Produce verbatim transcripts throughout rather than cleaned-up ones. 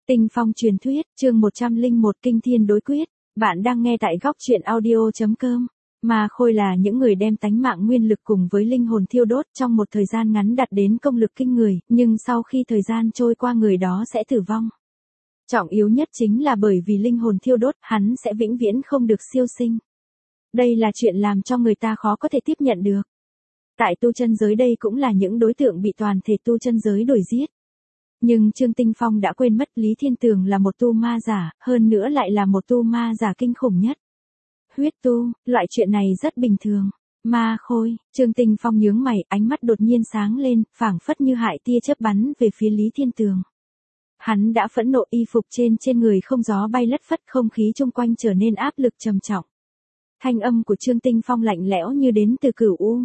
Tinh phong truyền thuyết, chương một trăm lẻ một Kinh thiên đối quyết. Bạn đang nghe tại góc truyện audio chấm com. Ma khôi là những người đem tánh mạng nguyên lực cùng với linh hồn thiêu đốt trong một thời gian ngắn đạt đến công lực kinh người, nhưng sau khi thời gian trôi qua người đó sẽ tử vong. Trọng yếu nhất chính là bởi vì linh hồn thiêu đốt, hắn sẽ vĩnh viễn không được siêu sinh. Đây là chuyện làm cho người ta khó có thể tiếp nhận được. Tại tu chân giới đây cũng là những đối tượng bị toàn thể tu chân giới đuổi giết. Nhưng Trương Tinh Phong đã quên mất Lý Thiên Tường là một tu ma giả, hơn nữa lại là một tu ma giả kinh khủng nhất. Huyết tu, loại chuyện này rất bình thường. Ma khôi, Trương Tinh Phong nhướng mày, ánh mắt đột nhiên sáng lên, phảng phất như hại tia chớp bắn về phía Lý Thiên Tường. Hắn đã phẫn nộ, y phục trên trên người không gió bay lất phất, không khí chung quanh trở nên áp lực trầm trọng. Thanh âm của Trương Tinh Phong lạnh lẽo như đến từ cửu u.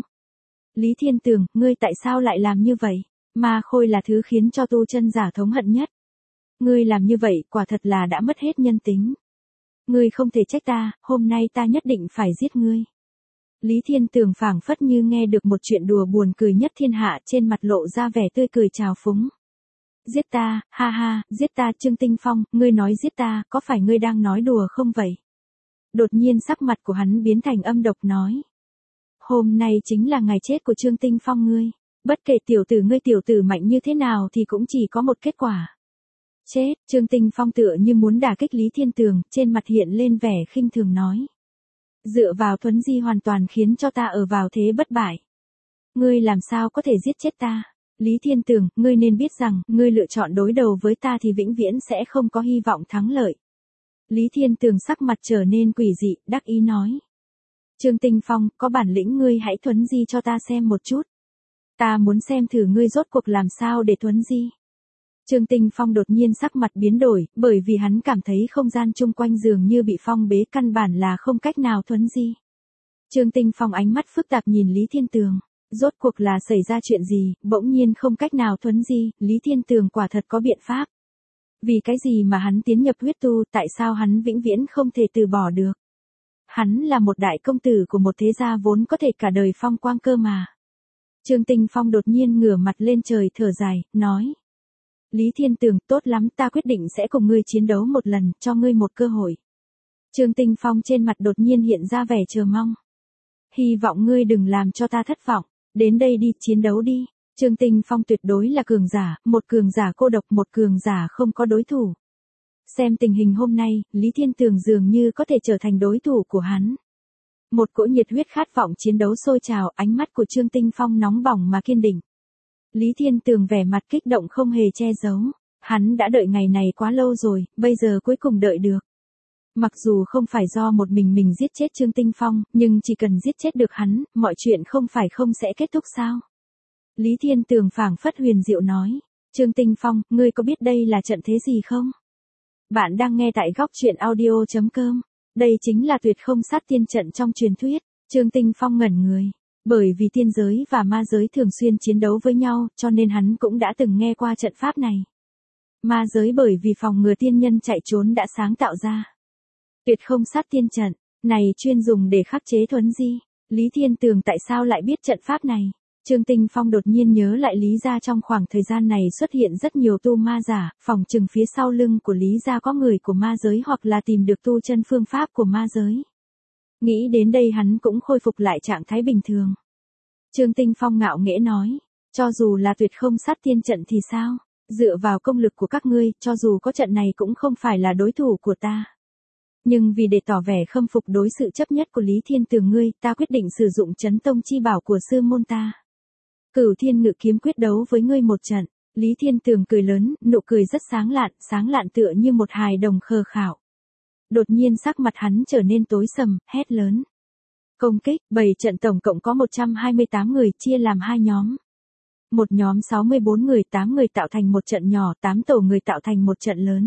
Lý Thiên Tường, ngươi tại sao lại làm như vậy? Ma khôi là thứ khiến cho tu chân giả thống hận nhất. Ngươi làm như vậy quả thật là đã mất hết nhân tính. Ngươi không thể trách ta, hôm nay ta nhất định phải giết ngươi. Lý Thiên Tường phảng phất như nghe được một chuyện đùa buồn cười nhất thiên hạ, trên mặt lộ ra vẻ tươi cười trào phúng. Giết ta, ha ha, giết ta Trương Tinh Phong, ngươi nói giết ta, có phải ngươi đang nói đùa không vậy? Đột nhiên sắc mặt của hắn biến thành âm độc nói. Hôm nay chính là ngày chết của Trương Tinh Phong ngươi. Bất kể tiểu tử ngươi tiểu tử mạnh như thế nào thì cũng chỉ có một kết quả. Chết, Trương Tinh Phong tựa như muốn đả kích Lý Thiên Tường, trên mặt hiện lên vẻ khinh thường nói. Dựa vào thuấn di hoàn toàn khiến cho ta ở vào thế bất bại. Ngươi làm sao có thể giết chết ta? Lý Thiên Tường, ngươi nên biết rằng, ngươi lựa chọn đối đầu với ta thì vĩnh viễn sẽ không có hy vọng thắng lợi. Lý Thiên Tường sắc mặt trở nên quỷ dị, đắc ý nói. Trương Tinh Phong, có bản lĩnh ngươi hãy thuấn di cho ta xem một chút. Ta muốn xem thử ngươi rốt cuộc làm sao để thuấn di. Trương Tinh Phong đột nhiên sắc mặt biến đổi, bởi vì hắn cảm thấy không gian chung quanh dường như bị phong bế, căn bản là không cách nào thuấn di. Trương Tinh Phong ánh mắt phức tạp nhìn Lý Thiên Tường, rốt cuộc là xảy ra chuyện gì, bỗng nhiên không cách nào thuấn di, Lý Thiên Tường quả thật có biện pháp. Vì cái gì mà hắn tiến nhập huyết tu, tại sao hắn vĩnh viễn không thể từ bỏ được? Hắn là một đại công tử của một thế gia vốn có thể cả đời phong quang cơ mà. Trương Tinh Phong đột nhiên ngửa mặt lên trời thở dài, nói. Lý Thiên Tường, tốt lắm, ta quyết định sẽ cùng ngươi chiến đấu một lần, cho ngươi một cơ hội. Trương Tinh Phong trên mặt đột nhiên hiện ra vẻ chờ mong. Hy vọng ngươi đừng làm cho ta thất vọng, đến đây đi, chiến đấu đi. Trương Tinh Phong tuyệt đối là cường giả, một cường giả cô độc, một cường giả không có đối thủ. Xem tình hình hôm nay, Lý Thiên Tường dường như có thể trở thành đối thủ của hắn. Một cỗ nhiệt huyết khát vọng chiến đấu sôi trào, ánh mắt của Trương Tinh Phong nóng bỏng mà kiên định. Lý Thiên Tường vẻ mặt kích động không hề che giấu. Hắn đã đợi ngày này quá lâu rồi, bây giờ cuối cùng đợi được. Mặc dù không phải do một mình mình giết chết Trương Tinh Phong, nhưng chỉ cần giết chết được hắn, mọi chuyện không phải không sẽ kết thúc sao? Lý Thiên Tường phảng phất huyền diệu nói. Trương Tinh Phong, ngươi có biết đây là trận thế gì không? Bạn đang nghe tại góc truyện audio chấm com. Đây chính là tuyệt không sát tiên trận trong truyền thuyết. Trương Tinh Phong ngẩn người. Bởi vì tiên giới và ma giới thường xuyên chiến đấu với nhau, cho nên hắn cũng đã từng nghe qua trận pháp này. Ma giới bởi vì phòng ngừa tiên nhân chạy trốn đã sáng tạo ra. Tuyệt không sát tiên trận, này chuyên dùng để khắc chế thuấn di. Lý Thiên Tường tại sao lại biết trận pháp này? Trương Tinh Phong đột nhiên nhớ lại Lý gia trong khoảng thời gian này xuất hiện rất nhiều tu ma giả, phòng chừng phía sau lưng của Lý gia có người của ma giới hoặc là tìm được tu chân phương pháp của ma giới. Nghĩ đến đây hắn cũng khôi phục lại trạng thái bình thường. Trương Tinh Phong ngạo nghễ nói, cho dù là tuyệt không sát tiên trận thì sao? Dựa vào công lực của các ngươi, cho dù có trận này cũng không phải là đối thủ của ta. Nhưng vì để tỏ vẻ khâm phục đối sự chấp nhất của Lý Thiên Tường ngươi, ta quyết định sử dụng chấn tông chi bảo của sư môn ta. Cửu Thiên Ngự Kiếm quyết đấu với ngươi một trận. Lý Thiên Tường cười lớn, nụ cười rất sáng lạn, sáng lạn tựa như một hài đồng khờ khảo. Đột nhiên sắc mặt hắn trở nên tối sầm, hét lớn. Công kích, bảy trận tổng cộng có một trăm hai mươi tám người, chia làm hai nhóm. Một nhóm sáu mươi bốn người, tám người tạo thành một trận nhỏ, tám tổ người tạo thành một trận lớn.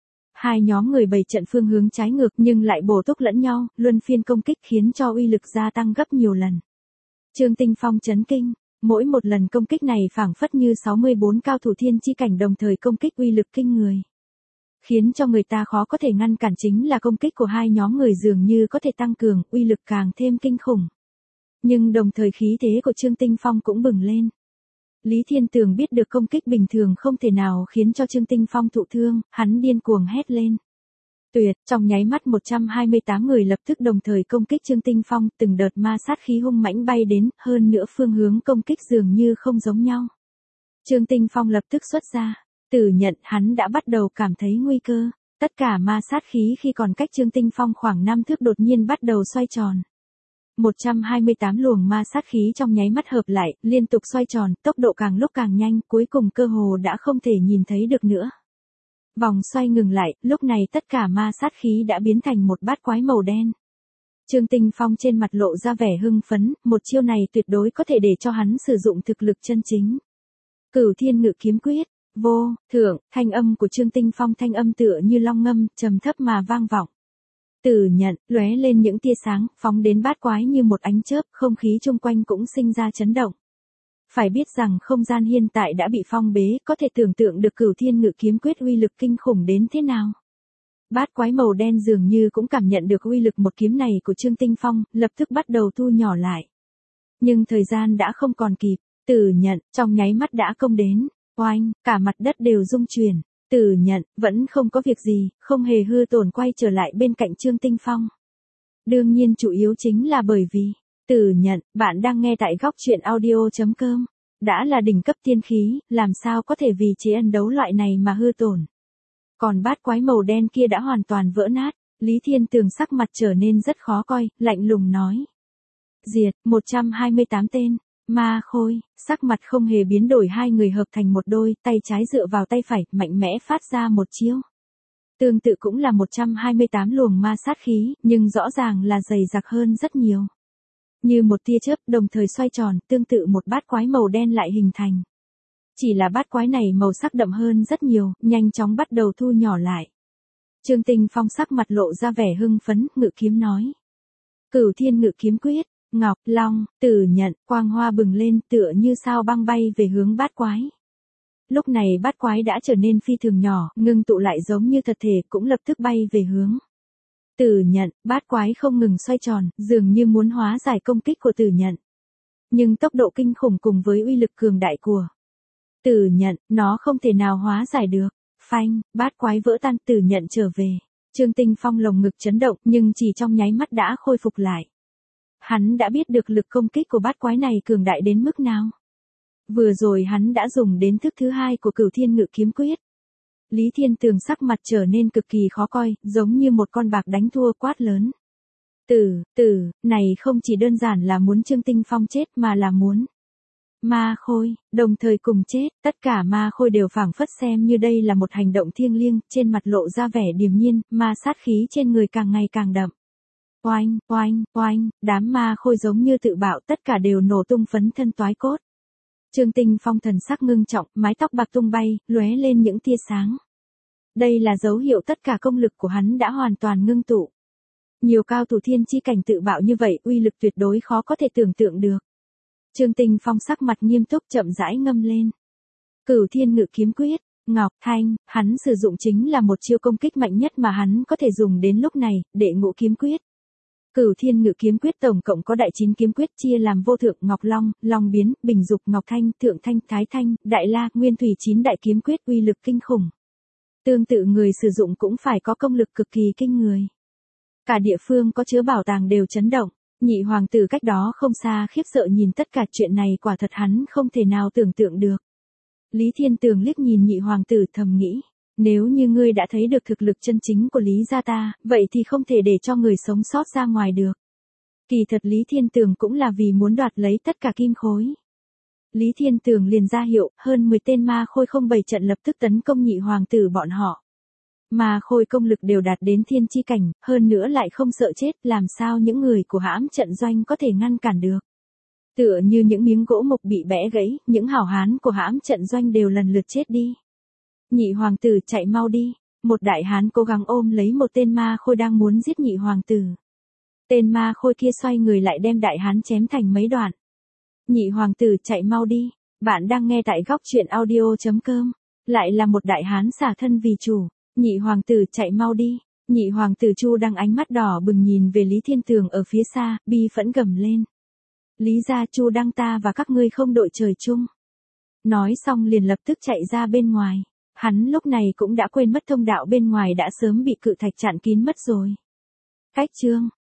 Hai nhóm người bảy trận phương hướng trái ngược nhưng lại bổ túc lẫn nhau, luân phiên công kích khiến cho uy lực gia tăng gấp nhiều lần. Trương Tinh Phong chấn kinh. Mỗi một lần công kích này phảng phất như sáu mươi bốn cao thủ thiên chi cảnh đồng thời công kích uy lực kinh người. Khiến cho người ta khó có thể ngăn cản chính là công kích của hai nhóm người dường như có thể tăng cường, uy lực càng thêm kinh khủng. Nhưng đồng thời khí thế của Trương Tinh Phong cũng bừng lên. Lý Thiên Tường biết được công kích bình thường không thể nào khiến cho Trương Tinh Phong thụ thương, hắn điên cuồng hét lên. Tuyệt, trong nháy mắt một trăm hai mươi tám người lập tức đồng thời công kích Trương Tinh Phong, từng đợt ma sát khí hung mãnh bay đến, hơn nữa phương hướng công kích dường như không giống nhau. Trương Tinh Phong lập tức xuất ra, Tử Nhận, hắn đã bắt đầu cảm thấy nguy cơ, tất cả ma sát khí khi còn cách Trương Tinh Phong khoảng năm thước đột nhiên bắt đầu xoay tròn. một trăm hai mươi tám luồng ma sát khí trong nháy mắt hợp lại, liên tục xoay tròn, tốc độ càng lúc càng nhanh, cuối cùng cơ hồ đã không thể nhìn thấy được nữa. Vòng xoay ngừng lại, lúc này tất cả ma sát khí đã biến thành một bát quái màu đen. Trương Tinh Phong trên mặt lộ ra vẻ hưng phấn, một chiêu này tuyệt đối có thể để cho hắn sử dụng thực lực chân chính. Cửu Thiên Ngự Kiếm Quyết, vô, thượng, thanh âm của Trương Tinh Phong thanh âm tựa như long ngâm, trầm thấp mà vang vọng. Tử Nhận, lóe lên những tia sáng, phóng đến bát quái như một ánh chớp, không khí chung quanh cũng sinh ra chấn động. Phải biết rằng không gian hiện tại đã bị phong bế, có thể tưởng tượng được Cửu Thiên Ngự Kiếm Quyết uy lực kinh khủng đến thế nào. Bát quái màu đen dường như cũng cảm nhận được uy lực một kiếm này của Trương Tinh Phong, lập tức bắt đầu thu nhỏ lại. Nhưng thời gian đã không còn kịp, Tử Nhận, trong nháy mắt đã công đến, oanh, cả mặt đất đều rung chuyển. Tử Nhận, vẫn không có việc gì, không hề hư tổn quay trở lại bên cạnh Trương Tinh Phong. Đương nhiên chủ yếu chính là bởi vì, Tử Nhận, bạn đang nghe tại góc truyện audio chấm com, đã là đỉnh cấp tiên khí, làm sao có thể vì chế ân đấu loại này mà hư tổn. Còn bát quái màu đen kia đã hoàn toàn vỡ nát, Lý Thiên Tường sắc mặt trở nên rất khó coi, lạnh lùng nói. Diệt, một trăm hai mươi tám tên. Ma Khôi, sắc mặt không hề biến đổi, hai người hợp thành một đôi, tay trái dựa vào tay phải, mạnh mẽ phát ra một chiêu. Tương tự cũng là một trăm hai mươi tám luồng ma sát khí, nhưng rõ ràng là dày dặc hơn rất nhiều. Như một tia chớp đồng thời xoay tròn, tương tự một bát quái màu đen lại hình thành. Chỉ là bát quái này màu sắc đậm hơn rất nhiều, nhanh chóng bắt đầu thu nhỏ lại. Trương Tinh Phong sắc mặt lộ ra vẻ hưng phấn, ngự kiếm nói. Cửu Thiên Ngự Kiếm Quyết. Ngọc, Long, Tử Nhận, quang hoa bừng lên tựa như sao băng bay về hướng bát quái. Lúc này bát quái đã trở nên phi thường nhỏ, ngưng tụ lại giống như thật thể cũng lập tức bay về hướng. Tử Nhận, bát quái không ngừng xoay tròn, dường như muốn hóa giải công kích của Tử Nhận. Nhưng tốc độ kinh khủng cùng với uy lực cường đại của Tử Nhận, nó không thể nào hóa giải được. Phanh, bát quái vỡ tan, Tử Nhận trở về. Trương Tinh Phong lồng ngực chấn động nhưng chỉ trong nháy mắt đã khôi phục lại. Hắn đã biết được lực công kích của bát quái này cường đại đến mức nào. Vừa rồi hắn đã dùng đến thức thứ hai của Cửu Thiên Ngự Kiếm Quyết. Lý Thiên Tường sắc mặt trở nên cực kỳ khó coi, giống như một con bạc đánh thua quát lớn. Tử, tử, này không chỉ đơn giản là muốn Trương Tinh Phong chết mà là muốn Ma Khôi, đồng thời cùng chết, tất cả Ma Khôi đều phảng phất xem như đây là một hành động thiêng liêng, trên mặt lộ ra vẻ điềm nhiên, ma sát khí trên người càng ngày càng đậm. Oanh, oanh, oanh, đám Ma Khôi giống như tự bạo, tất cả đều nổ tung phấn thân toái cốt. Trương Tinh Phong thần sắc ngưng trọng, mái tóc bạc tung bay, lóe lên những tia sáng. Đây là dấu hiệu tất cả công lực của hắn đã hoàn toàn ngưng tụ. Nhiều cao thủ thiên chi cảnh tự bạo như vậy, uy lực tuyệt đối khó có thể tưởng tượng được. Trương Tinh Phong sắc mặt nghiêm túc chậm rãi ngâm lên. Cửu Thiên Ngự Kiếm Quyết, Ngọc Thanh, hắn sử dụng chính là một chiêu công kích mạnh nhất mà hắn có thể dùng đến lúc này, Đệ Ngũ Kiếm Quyết. Cửu Thiên Ngự Kiếm Quyết tổng cộng có đại chín kiếm quyết chia làm vô thượng, Ngọc Long, Long Biến, Bình Dục, Ngọc Thanh, Thượng Thanh, Thái Thanh, Đại La, Nguyên Thủy chín đại kiếm quyết uy lực kinh khủng. Tương tự người sử dụng cũng phải có công lực cực kỳ kinh người. Cả địa phương có chứa bảo tàng đều chấn động, nhị hoàng tử cách đó không xa khiếp sợ nhìn tất cả chuyện này, quả thật hắn không thể nào tưởng tượng được. Lý Thiên Tường liếc nhìn nhị hoàng tử thầm nghĩ, nếu như ngươi đã thấy được thực lực chân chính của Lý gia ta, vậy thì không thể để cho người sống sót ra ngoài được. Kỳ thật Lý Thiên Tường cũng là vì muốn đoạt lấy tất cả kim khối. Lý Thiên Tường liền ra hiệu, hơn mười tên Ma Khôi không bảy trận lập tức tấn công nhị hoàng tử bọn họ. Ma Khôi công lực đều đạt đến thiên chi cảnh, hơn nữa lại không sợ chết, làm sao những người của hãm trận doanh có thể ngăn cản được. Tựa như những miếng gỗ mục bị bẽ gãy, những hảo hán của hãm trận doanh đều lần lượt chết đi. Nhị hoàng tử chạy mau đi, một đại hán cố gắng ôm lấy một tên Ma Khôi đang muốn giết nhị hoàng tử. Tên Ma Khôi kia xoay người lại đem đại hán chém thành mấy đoạn. Nhị hoàng tử chạy mau đi, bạn đang nghe tại góc truyện audio chấm com, lại là một đại hán xả thân vì chủ. Nhị hoàng tử chạy mau đi, nhị hoàng tử Chu đang ánh mắt đỏ bừng nhìn về Lý Thiên Tường ở phía xa, bi phẫn gầm lên. Lý gia Chu Đăng, ta và các ngươi không đội trời chung. Nói xong liền lập tức chạy ra bên ngoài. Hắn lúc này cũng đã quên mất thông đạo bên ngoài đã sớm bị cự thạch chặn kín mất rồi. Cách chương